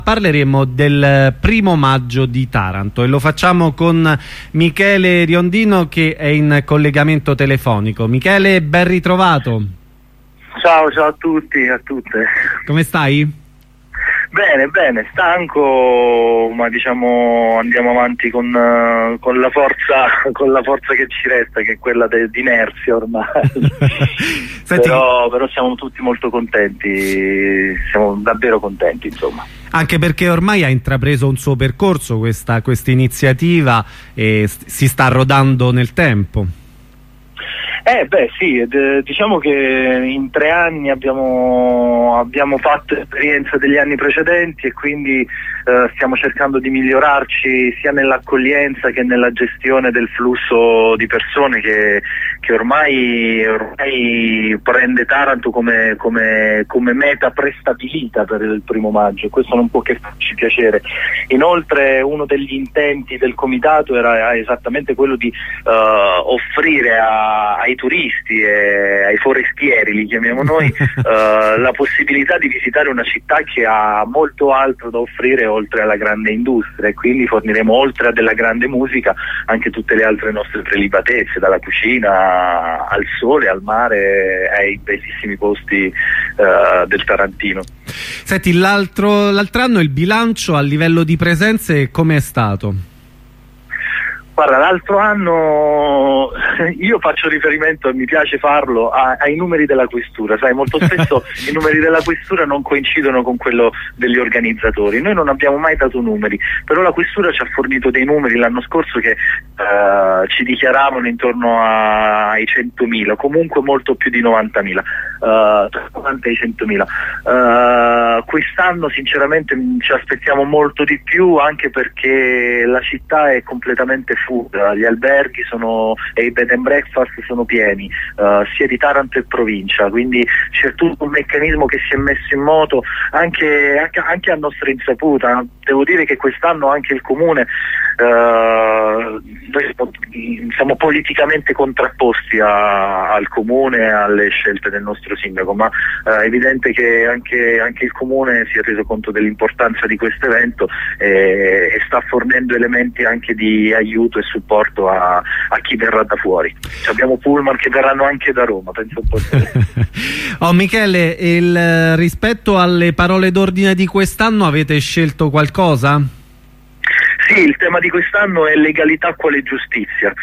Parleremo del 1° maggio di Taranto e lo facciamo con Michele Riondino, che è in collegamento telefonico. Michele, ben ritrovato. Ciao a tutti e a tutte. Come stai? Bene, stanco, ma diciamo andiamo avanti con la forza che ci resta, che è quella di inerzia ormai. Senti, però siamo tutti molto contenti, siamo davvero contenti, insomma. Anche perché ormai ha intrapreso un suo percorso questa iniziativa e si sta rodando nel tempo. Sì, diciamo che in 3 anni abbiamo fatto esperienza degli anni precedenti e quindi stiamo cercando di migliorarci sia nell'accoglienza che nella gestione del flusso di persone che ormai prende Taranto come meta prestabilita per il 1° maggio, e questo non può che farci piacere. Inoltre uno degli intenti del comitato era esattamente quello di offrire ai turisti e ai forestieri, li chiamiamo noi, la possibilità di visitare una città che ha molto altro da offrire oltre alla grande industria, e quindi forniremo, oltre a della grande musica, anche tutte le altre nostre prelibatezze, dalla cucina al sole, al mare, ai bellissimi posti del Tarantino. Senti, l'altro anno il bilancio a livello di presenze come è stato? Guarda, l'altro anno io faccio riferimento, e mi piace farlo, ai numeri della questura. Sai, molto spesso i numeri della questura non coincidono con quello degli organizzatori. Noi non abbiamo mai dato numeri, però la questura ci ha fornito dei numeri l'anno scorso che ci dichiaravano intorno ai 100.000, comunque molto più di 90.000, tra 90 e 100.000. Quest'anno sinceramente ci aspettiamo molto di più, anche perché la città è completamente fuga, gli alberghi e i bed and breakfast sono pieni, sia di Taranto e provincia, quindi c'è tutto un meccanismo che si è messo in moto anche a nostra insaputa. Devo dire che quest'anno anche il comune, noi siamo politicamente contrapposti al comune e alle scelte del nostro sindaco, ma è evidente che anche il comune si è reso conto dell'importanza di questo evento e sta fornendo elementi anche di aiuto e supporto a chi verrà da fuori. Abbiamo pullman che verranno anche da Roma, penso un po'. Michele, rispetto alle parole d'ordine di quest'anno avete scelto qualcosa? Sì, il tema di quest'anno è legalità quale giustizia.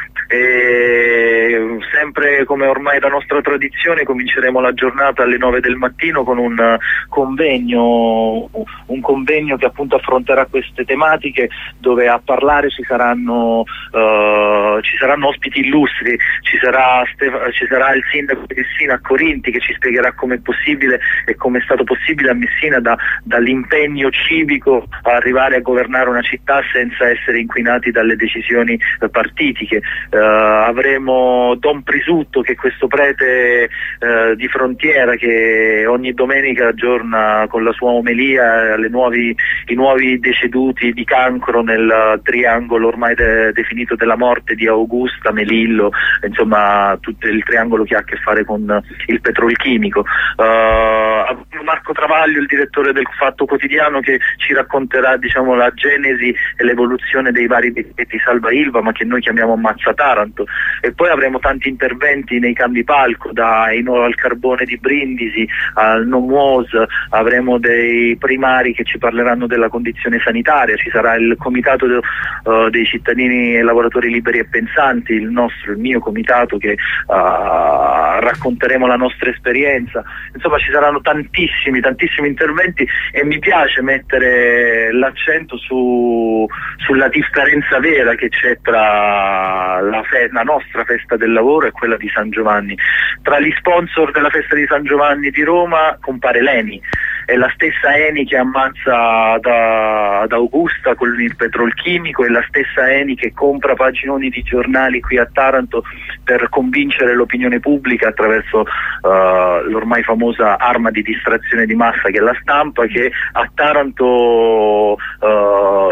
Sempre come ormai da nostra tradizione cominceremo la giornata alle 9 del mattino con un convegno che appunto affronterà queste tematiche, dove a parlare ci saranno ospiti illustri, ci sarà il sindaco di Messina a Corinti, che ci spiegherà come è possibile e come è stato possibile a Messina dall'impegno civico a arrivare a governare una città senza essere inquinati dalle decisioni partitiche. Avremo Don Prisutto, che è questo prete di frontiera che ogni domenica aggiorna con la sua omelia i nuovi deceduti di cancro nel triangolo ormai definito della morte di Augusta, Melillo, insomma tutto il triangolo che ha a che fare con il petrolchimico. Marco Travaglio, il direttore del Fatto Quotidiano, che ci racconterà, diciamo, la genesi e l'evoluzione dei vari decreti Salva Ilva, ma che noi chiamiamo Ammazza Taranto. E poi avremo tanti interventi nei cambi palco, al carbone di Brindisi al NOMUOS, avremo dei primari che ci parleranno della condizione sanitaria, ci sarà il comitato dei cittadini e lavoratori liberi e pensanti, il mio comitato, che racconteremo la nostra esperienza. Insomma, ci saranno tantissimi interventi e mi piace mettere l'accento sulla differenza vera che c'è tra la nostra festa del lavoro e quella di San Giovanni. Tra gli sponsor della festa di San Giovanni di Roma compare l'ENI, è la stessa Eni che ammazza ad Augusta con il petrolchimico, è la stessa Eni che compra paginoni di giornali qui a Taranto per convincere l'opinione pubblica attraverso l'ormai famosa arma di distrazione di massa che è la stampa, che a Taranto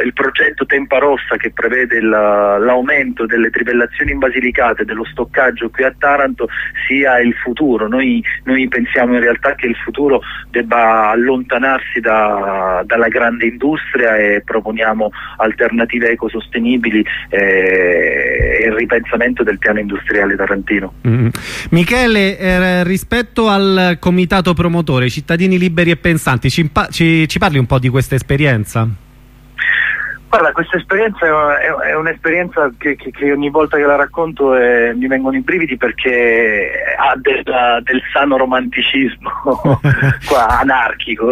il progetto Tempa Rossa, che prevede l'aumento delle trivellazioni in Basilicata e dello stoccaggio qui a Taranto, sia il futuro. Noi pensiamo in realtà che il futuro debba allontanarsi dalla grande industria, e proponiamo alternative ecosostenibili e il ripensamento del piano industriale tarantino. Michele, rispetto al comitato promotore Cittadini Liberi e Pensanti, ci parli un po' di questa esperienza? Guarda, questa esperienza è un'esperienza che ogni volta che la racconto mi vengono i brividi, perché ha del sano romanticismo qua, anarchico,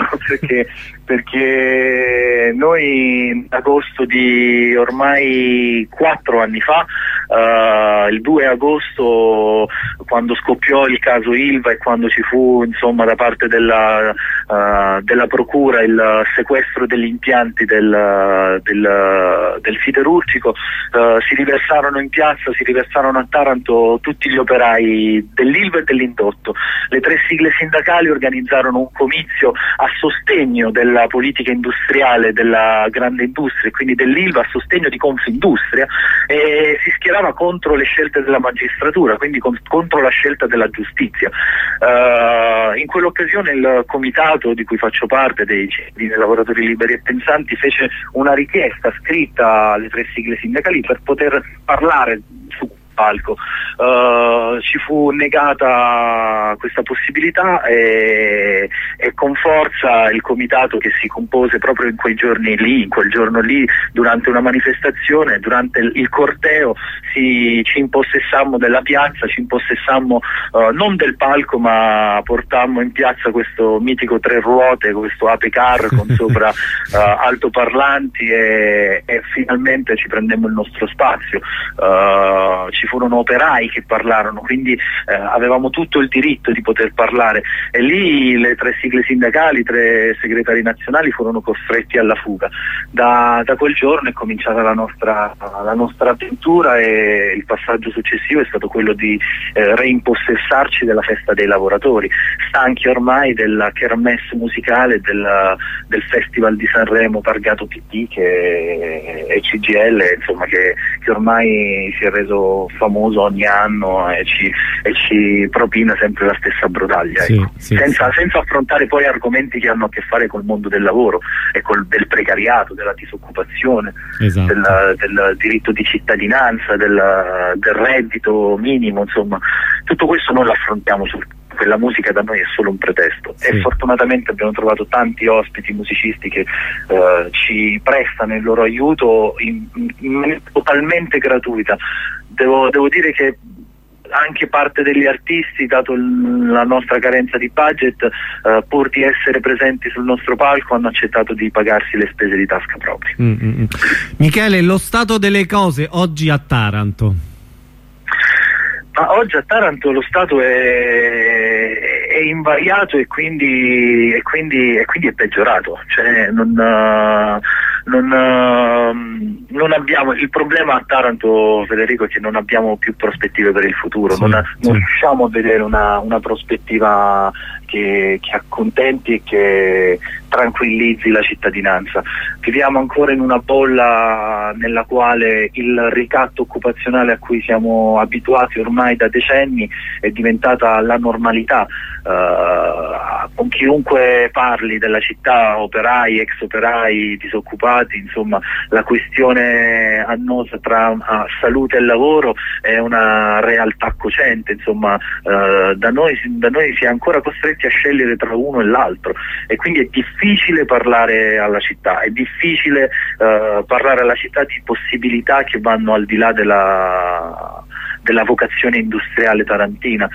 perché noi in agosto di ormai 4 anni fa, il 2 agosto, quando scoppiò il caso Ilva e quando ci fu, insomma, da parte della procura il sequestro degli impianti del siderurgico, si riversarono in piazza, si riversarono a Taranto tutti gli operai dell'Ilva e dell'indotto. Le 3 sigle sindacali organizzarono un comizio a sostegno della politica industriale della grande industria, e quindi dell'Ilva, a sostegno di Confindustria, e si schierava contro le scelte della magistratura, quindi contro la scelta della giustizia. In quell'occasione il comitato di cui faccio parte, dei lavoratori liberi e pensanti, fece una richiesta scritta alle 3 sigle sindacali per poter parlare su palco. Ci fu negata questa possibilità, e con forza il comitato, che si compose proprio in quel giorno lì, durante una manifestazione, durante il corteo, ci impossessammo della piazza, ci impossessammo non del palco, ma portammo in piazza questo mitico 3 ruote, questo Ape Car con sopra altoparlanti, e finalmente ci prendemmo il nostro spazio. Ci furono operai che parlarono, quindi avevamo tutto il diritto di poter parlare, e lì le 3 sigle sindacali, 3 segretari nazionali furono costretti alla fuga. Da quel giorno è cominciata la nostra avventura, e il passaggio successivo è stato quello di reimpossessarci della festa dei lavoratori, stanchi ormai della kermesse musicale del Festival di Sanremo targato PD e CGL, insomma, che ormai si è reso famoso ogni anno e ci propina sempre la stessa brodaglia, sì, ecco. sì, senza affrontare poi argomenti che hanno a che fare col mondo del lavoro e del precariato, della disoccupazione, esatto, del diritto di cittadinanza, del reddito minimo, insomma, tutto questo non lo affrontiamo quella musica da noi è solo un pretesto, sì. E fortunatamente abbiamo trovato tanti ospiti musicisti che ci prestano il loro aiuto in maniera totalmente gratuita. Devo dire che anche parte degli artisti, dato la nostra carenza di budget, pur di essere presenti sul nostro palco, hanno accettato di pagarsi le spese di tasca propria. Michele, lo stato delle cose oggi a Taranto? Ma oggi a Taranto lo stato è invariato, e quindi è peggiorato, cioè non abbiamo il problema a Taranto, Federico, è che non abbiamo più prospettive per il futuro, sì, non riusciamo a vedere una prospettiva che accontenti e che tranquillizzi la cittadinanza. Viviamo ancora in una bolla nella quale il ricatto occupazionale a cui siamo abituati ormai da decenni è diventata la normalità. Con chiunque parli della città, operai, ex operai, disoccupati, insomma, la questione annosa tra salute e lavoro è una realtà cocente, insomma. Da noi si è ancora costretti a scegliere tra uno e l'altro, e quindi è difficile parlare alla città, è difficile parlare alla città di possibilità che vanno al di là della vocazione industriale tarantina.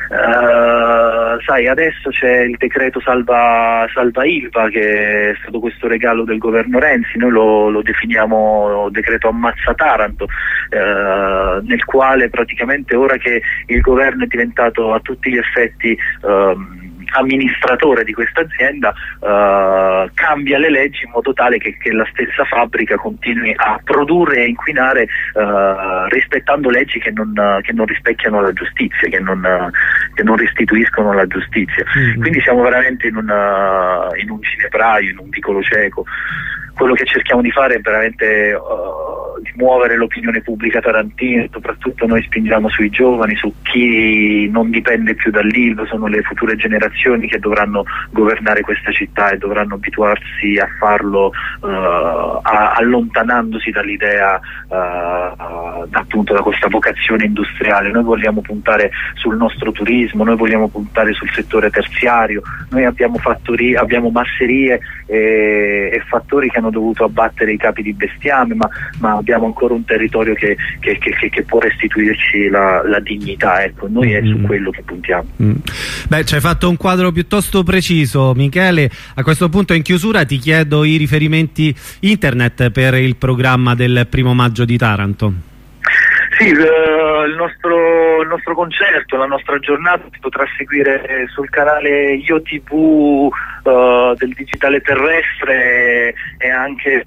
Sai, adesso c'è il decreto salva Ilva, che è stato questo regalo del governo Renzi. Noi lo definiamo decreto ammazza Taranto, nel quale praticamente, ora che il governo è diventato a tutti gli effetti amministratore di questa azienda cambia le leggi in modo tale che la stessa fabbrica continui a produrre e inquinare rispettando leggi che non rispecchiano la giustizia, che non restituiscono la giustizia. Quindi siamo veramente in un ginepraio, in un vicolo cieco. Quello che cerchiamo di fare è veramente di muovere l'opinione pubblica tarantina, soprattutto noi spingiamo sui giovani, su chi non dipende più dall'Ilva, sono le future generazioni che dovranno governare questa città e dovranno abituarsi a farlo allontanandosi dall'idea appunto da questa vocazione industriale. Noi vogliamo puntare sul nostro turismo, noi vogliamo puntare sul settore terziario, noi abbiamo fattorie, abbiamo masserie e fattori che hanno dovuto abbattere i capi di bestiame, ma abbiamo ancora un territorio che può restituirci la dignità, ecco, noi è su quello che puntiamo. Beh, ci hai fatto un quadro piuttosto preciso, Michele. A questo punto in chiusura ti chiedo i riferimenti internet per il programma del 1° maggio di Taranto. Sì, il nostro concerto, la nostra giornata si potrà seguire sul canale IOTV del digitale terrestre e anche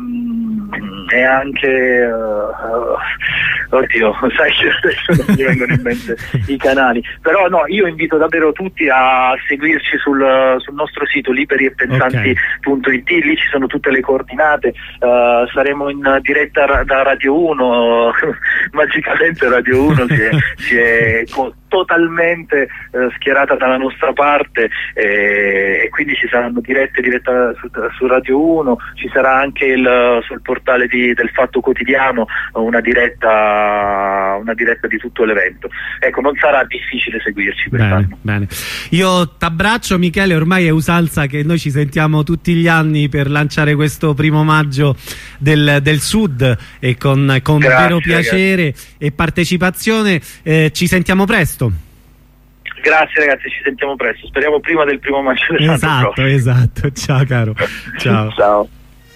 oddio, sai che adesso non mi vengono in mente i canali, però no, io invito davvero tutti a seguirci sul nostro sito liberieppensanti.it, lì ci sono tutte le coordinate, saremo in diretta da Radio 1, magicamente Radio 1 si è totalmente schierata dalla nostra parte e quindi ci saranno diretta su Radio 1, ci sarà anche sul portale del Fatto Quotidiano una diretta di tutto l'evento. Ecco, non sarà difficile seguirci quest'anno. Bene. Io t'abbraccio, Michele, ormai è usanza che noi ci sentiamo tutti gli anni per lanciare questo 1° maggio del Sud e con vero piacere e partecipazione. Ci sentiamo presto. Grazie ragazzi, ci sentiamo presto, speriamo prima del 1° maggio dell'anno prossimo. Esatto, ciao caro. Ciao. Ciao.